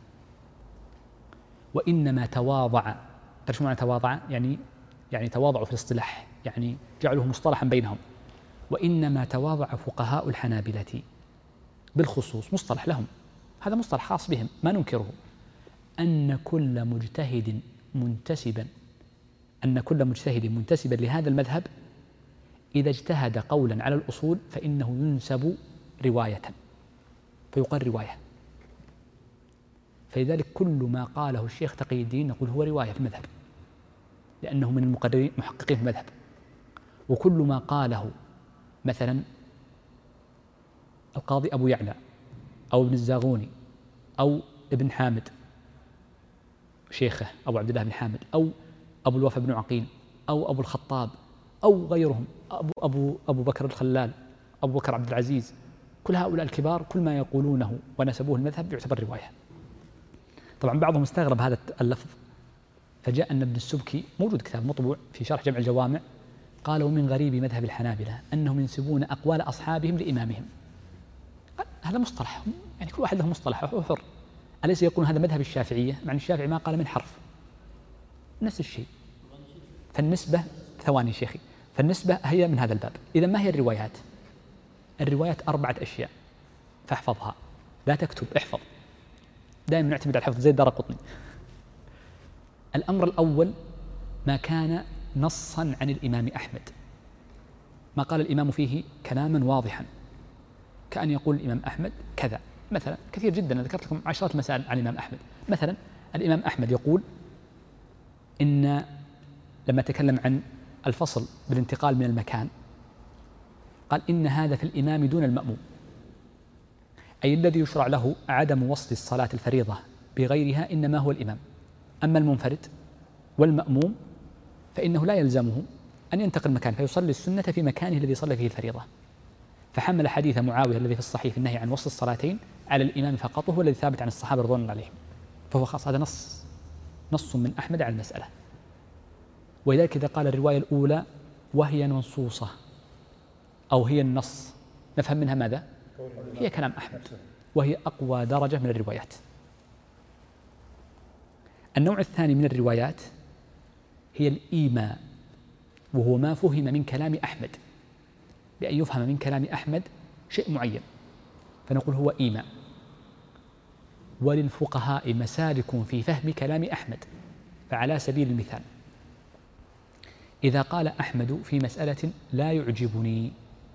وإنما تواضع. تعرفون معنى تواضع؟ يعني يعني تواضعوا في الاصطلاح، يعني جعلوه مصطلحا بينهم. وإنما تواضع فقهاء الحنابلة بالخصوص، مصطلح لهم، هذا مصطلح خاص بهم ما ننكره، أن كل مجتهد منتسبا أن كل مجتهد منتسبا لهذا المذهب إذا اجتهد قولا على الأصول فإنه ينسب رواية، فيقال رواية. فلذلك كل ما قاله الشيخ تقي الدين نقول هو رواية في المذهب، لأنه من المقررين محققين في المذهب. وكل ما قاله مثلا القاضي أبو يعلى أو ابن الزاغوني أو ابن حامد شيخه أبو عبد الله بن حامد أو أبو الوفا بن عقيل أو أبو الخطاب أو غيرهم، أبو, أبو, أبو بكر الخلال، أبو بكر عبد العزيز، كل هؤلاء الكبار كل ما يقولونه ونسبوه المذهب يعتبر رواية. طبعا بعضهم استغرب هذا اللفظ، فجاء أن ابن السبكي موجود كتاب مطبوع في شرح جمع الجوامع قال ومن غريب مذهب الحنابلة أنهم ينسبون أقوال أصحابهم لإمامهم. هذا مصطلح، يعني كل واحد له مصطلح وهو حر. أليس يقولون هذا مذهب الشافعية مع أن الشافعي ما قال من حرف؟ نفس الشيء. فالنسبة ثواني شيخي فالنسبة هي من هذا الباب. إذا ما هي الروايات؟ الروايات أربعة أشياء فاحفظها، لا تكتب، احفظ، دائما نعتمد على الحفظ زي الدارقطني. الأمر الأول ما كان نصا عن الإمام أحمد، ما قال الإمام فيه كلاما واضحا، كأن يقول الإمام أحمد كذا مثلا، كثير جدا أنا ذكرت لكم عشرات مسائل عن الإمام أحمد. مثلا الإمام أحمد يقول إن لما تكلم عن الفصل بالانتقال من المكان قال إن هذا في الإمام دون المأموم، أي الذي يشرع له عدم وصل الصلاة الفريضة بغيرها إنما هو الإمام. أما المنفرد والمأموم فإنه لا يلزمه أن ينتقل مكان فيصلي السنة في مكانه الذي صلى فيه الفريضة. فحمل حديث معاوية الذي في الصحيح في النهي عن وصل الصلاتين على الإمام فقط، وهو الذي ثابت عن الصحابة رضوان الله عليهم، فهو خاص. هذا نص نص من أحمد على المسألة. ولذلك إذا قال الرواية الأولى وهي منصوصة أو هي النص نفهم منها ماذا؟ هي كلام أحمد، وهي أقوى درجة من الروايات. النوع الثاني من الروايات هي الإيماء، وهو ما فهم من كلام أحمد، بأن يفهم من كلام أحمد شيء معين فنقول هو إيماء. وللفقهاء مسالك في فهم كلام أحمد. فعلى سبيل المثال إذا قال أحمد في مسألة لا يعجبني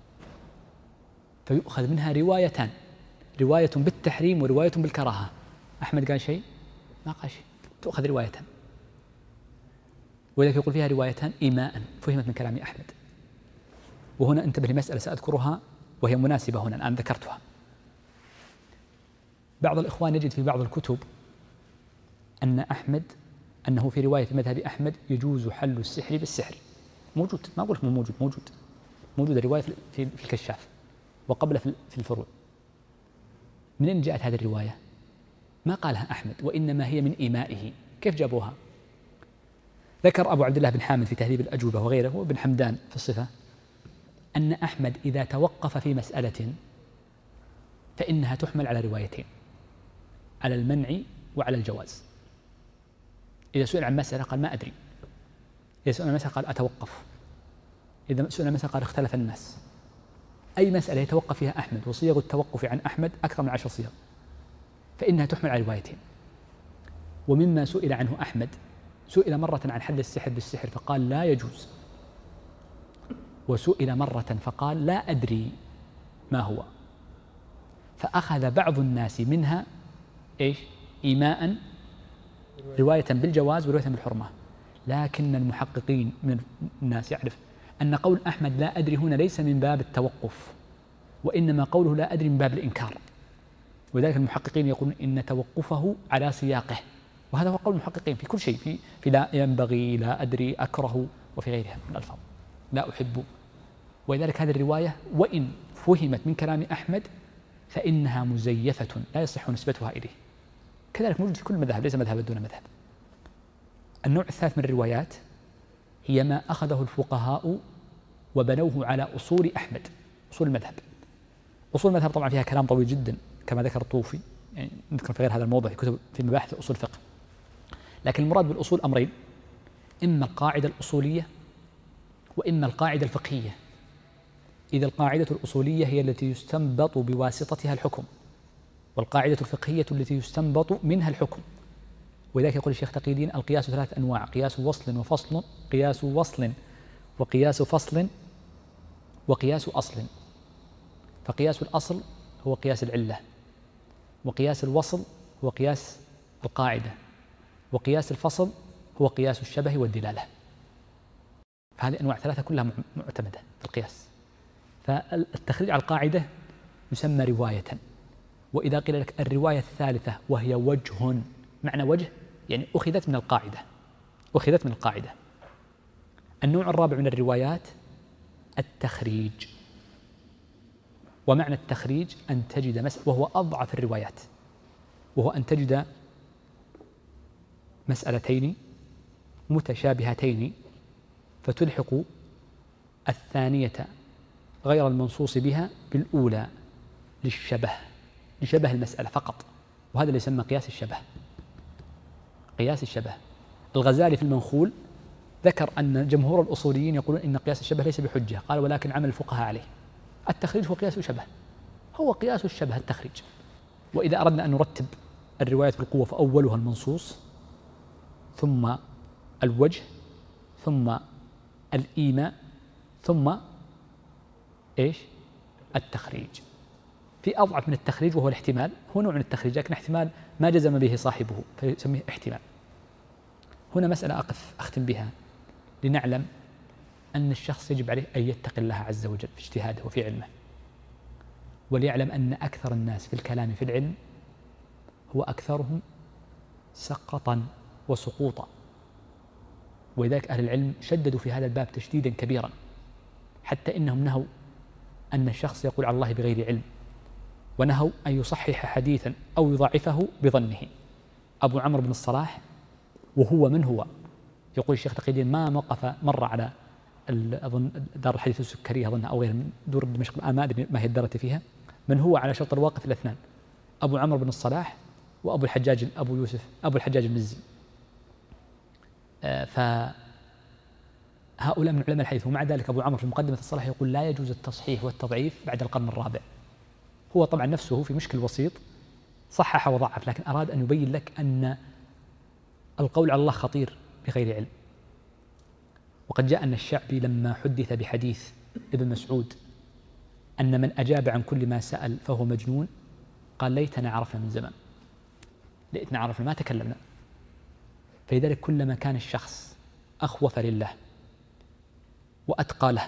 فيؤخذ منها روايتان، رواية بالتحريم ورواية بالكراهة. أحمد قال شيء ما قال شيء، تؤخذ روايتان، ولذلك يقول فيها روايتان إيماء فهمت من كلام أحمد. وهنا انتبه لمسألة سأذكرها وهي مناسبة هنا الآن ذكرتها. بعض الإخوان يجد في بعض الكتب أن أحمد أنه في رواية في مذهب أحمد يجوز حل السحر بالسحر. موجود، ما أقول لكم موجود، موجود موجود الرواية في الكشاف وقبل في الفروع. منين جاءت هذه الرواية؟ ما قالها أحمد، وإنما هي من إيمائه. كيف جابوها؟ ذكر أبو عبد الله بن حامد في تهذيب الأجوبة وغيره وابن حمدان في الصفة أن أحمد إذا توقف في مسألة فإنها تحمل على روايتين، على المنع وعلى الجواز. إذا سئل عن مسألة قال ما أدري، إذا سئل عن مسألة قال أتوقف، إذا سئل عن مسألة قال اختلف الناس. أي مسألة يتوقف فيها أحمد، وصيغ التوقف عن أحمد أكثر من عشر صيغ، فإنها تحمل على روايتين. ومما سئل عنه أحمد، سئل مرة عن حل السحر بالسحر فقال لا يجوز، وسئل مرة فقال لا أدري ما هو، فأخذ بعض الناس منها إيش؟ إيماء، رواية بالجواز ورواية بالحرمة. لكن المحققين من الناس يعرف أن قول أحمد لا أدري هنا ليس من باب التوقف، وإنما قوله لا أدري من باب الإنكار. ولذلك المحققين يقولون إن توقفه على سياقه، وهذا هو قول المحققين في كل شيء، في, في لا ينبغي، لا أدري، أكره، وفي غيرها من الألفاظ، لا أحب. ولذلك هذه الرواية وإن فهمت من كلام أحمد فإنها مزيفة لا يصح نسبتها إليه. كذلك موجود في كل مذهب، ليس مذهبا دون مذهب. النوع الثالث من الروايات هي ما أخذه الفقهاء وبنوه على أصول أحمد، أصول المذهب. أصول المذهب طبعا فيها كلام طويل جدا كما ذكر الطوفي، يعني نذكر في غير هذا الموضوع في كتب في مباحث أصول الفقه. لكن المراد بالأصول أمرين: إما القاعدة الأصولية وإما القاعدة الفقهية. إذا القاعدة الأصولية هي التي يستنبط بواسطتها الحكم، والقاعدة الفقهية التي يستنبط منها الحكم. ولذلك يقول الشيخ تقي الدين القياس ثلاث أنواع: قياس وصل وفصل، قياس وصل وقياس فصل وقياس أصل. فقياس الأصل هو قياس العلة، وقياس الوصل هو قياس القاعدة، وقياس الفصل هو قياس الشبه والدلالة. فهذه أنواع ثلاثة كلها معتمدة في القياس. فالتخريج على القاعدة يسمى رواية. وإذا قيل لك الرواية الثالثة وهي وجه، معنى وجه يعني أخذت من القاعدة، أخذت من القاعدة. النوع الرابع من الروايات التخريج. ومعنى التخريج أن تجد مسألة، وهو أضعف الروايات، وهو أن تجد مسألتين متشابهتين فتلحق الثانية غير المنصوص بها بالأولى للشبه، لشبه المسألة فقط، وهذا اللي يسمى قياس الشبه. قياس الشبه. الغزالي في المنخول ذكر أن جمهور الأصوليين يقولون إن قياس الشبه ليس بحجة، قال ولكن عمل الفقهاء عليه. التخريج هو قياس الشبه، هو قياس الشبه التخريج. وإذا أردنا أن نرتب الروايات بالقوة فأولها المنصوص، ثم الوجه، ثم الإيماء، ثم إيش؟ التخريج. في أضعف من التخريج وهو الاحتمال، هو نوع من التخريج لكن احتمال ما جزم به صاحبه فيسميه احتمال. هنا مسألة أقف أختم بها لنعلم أن الشخص يجب عليه أن يتقي الله عز وجل في اجتهاده وفي علمه، وليعلم أن أكثر الناس في الكلام في العلم هو أكثرهم سقطا وسقوطا، ولذلك أهل العلم شددوا في هذا الباب تشديدا كبيرا، حتى إنهم نهوا أن الشخص يقول على الله بغير علم، ونهوا أن يصحح حديثا أو يضعفه بظنه. أبو عمرو بن الصلاح وهو من هو، يقول الشيخ تقي الدين ما وقف مرة على أظن دار الحديث السكرية أظن أو غير من دور دمشق الآن، ما أدري ما هي الدرجة فيها، من هو على شرط الواقف الاثنان، أبو عمرو بن الصلاح وأبو الحجاج أبو يوسف أبو الحجاج المزي. آه فهؤلاء من علماء الحديث، ومع ذلك أبو عمرو في مقدمة الصلاح يقول لا يجوز التصحيح والتضعيف بعد القرن الرابع. هو طبعا نفسه في مشكل بسيط صحح وضعف، لكن أراد أن يبين لك أن القول على الله خطير بغير علم. وقد جاء أن الشعبي لما حدث بحديث ابن مسعود أن من أجاب عن كل ما سأل فهو مجنون، قال ليتنا عرفنا من زمان، ليتنا عرفنا ما تكلمنا. فلذلك كلما كان الشخص أخوف لله وأتقى له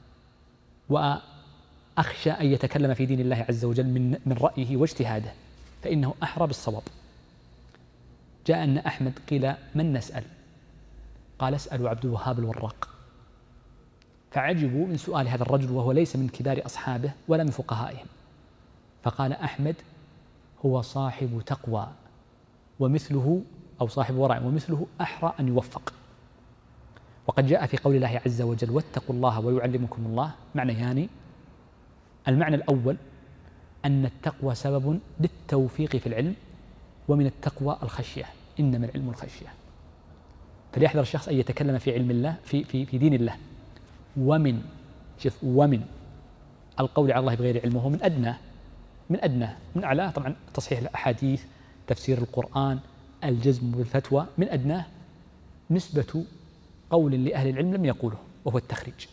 وأخشى أن يتكلم في دين الله عز وجل من من رأيه واجتهاده، فإنه أحرى بالصواب. جاء أن أحمد قيل من نسأل؟ قال اسألوا عبد الوهاب الوراق. فعجبوا من سؤال هذا الرجل وهو ليس من كبار أصحابه ولا من فقهائهم، فقال أحمد هو صاحب تقوى ومثله أو صاحب ورع ومثله أحرى أن يوفق. وقد جاء في قول الله عز وجل واتقوا الله ويعلمكم الله معنيان. المعنى الأول أن التقوى سبب للتوفيق في العلم، ومن التقوى الخشية، إنما العلم الخشية. فليحذر الشخص أن يتكلم في علم الله في في في دين الله. ومن شوف ومن القول على الله بغير علم، وهو من أدناه من أدناه من أعلاه طبعا تصحيح الأحاديث، تفسير القرآن، الجزم بالفتوى. من أدناه نسبة قول لأهل العلم لم يقوله وهو التخريج.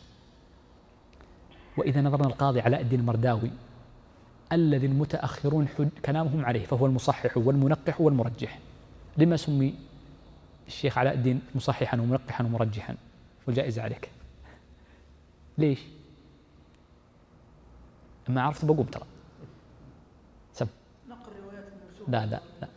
وإذا نظرنا القاضي علاء الدين المرداوي الذي المتأخرون كلامهم عليه، فهو المصحح والمنقح والمرجح. لما سمي الشيخ علاء الدين مصححا ومنقحا ومرجحا؟ والجائزة عليك. ليش؟ ما عرفت بقوم ترى. سم. نقل روايات الموسوعة. لا لا لا.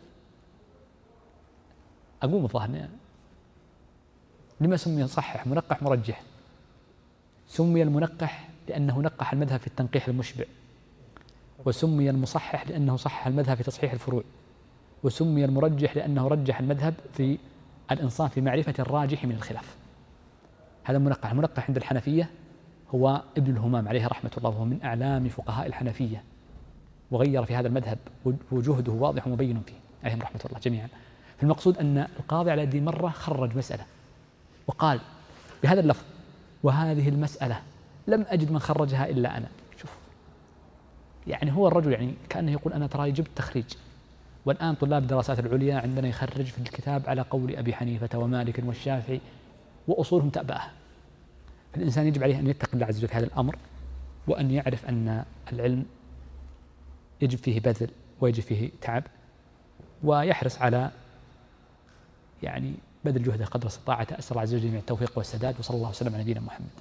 أقوم الظاهر. لما سمي مصحح منقح مرجح؟ سمي المنقح لأنه نقح المذهب في التنقيح المشبع، وسمي المصحح لأنه صحح المذهب في تصحيح الفروع، وسمي المرجح لأنه رجح المذهب في الإنصاف في معرفة الراجح من الخلاف. هذا المنقح. المنقح عند الحنفية هو ابن الهمام عليه رحمة الله، وهو من أعلام فقهاء الحنفية وغير في هذا المذهب وجهده واضح ومبين فيه عليهم رحمة الله جميعا. فالمقصود أن القاضي على الدين مرة خرج مسألة وقال بهذا اللفظ وهذه المسألة لم أجد من خرجها إلا أنا. شوف يعني هو الرجل يعني كأنه يقول أنا ترى جبت تخريج، والآن طلاب الدراسات العليا عندنا يخرج في الكتاب على قول أبي حنيفة ومالك والشافعي وأصولهم تأبأه. فالإنسان يجب عليه أن يتقي الله عز وجل في هذا الأمر، وأن يعرف أن العلم يجب فيه بذل ويجب فيه تعب، ويحرص على يعني بذل جهده قدر استطاعته. أسأل الله عز وجل التوفيق والسداد، وصلى الله وسلم على نبينا محمد.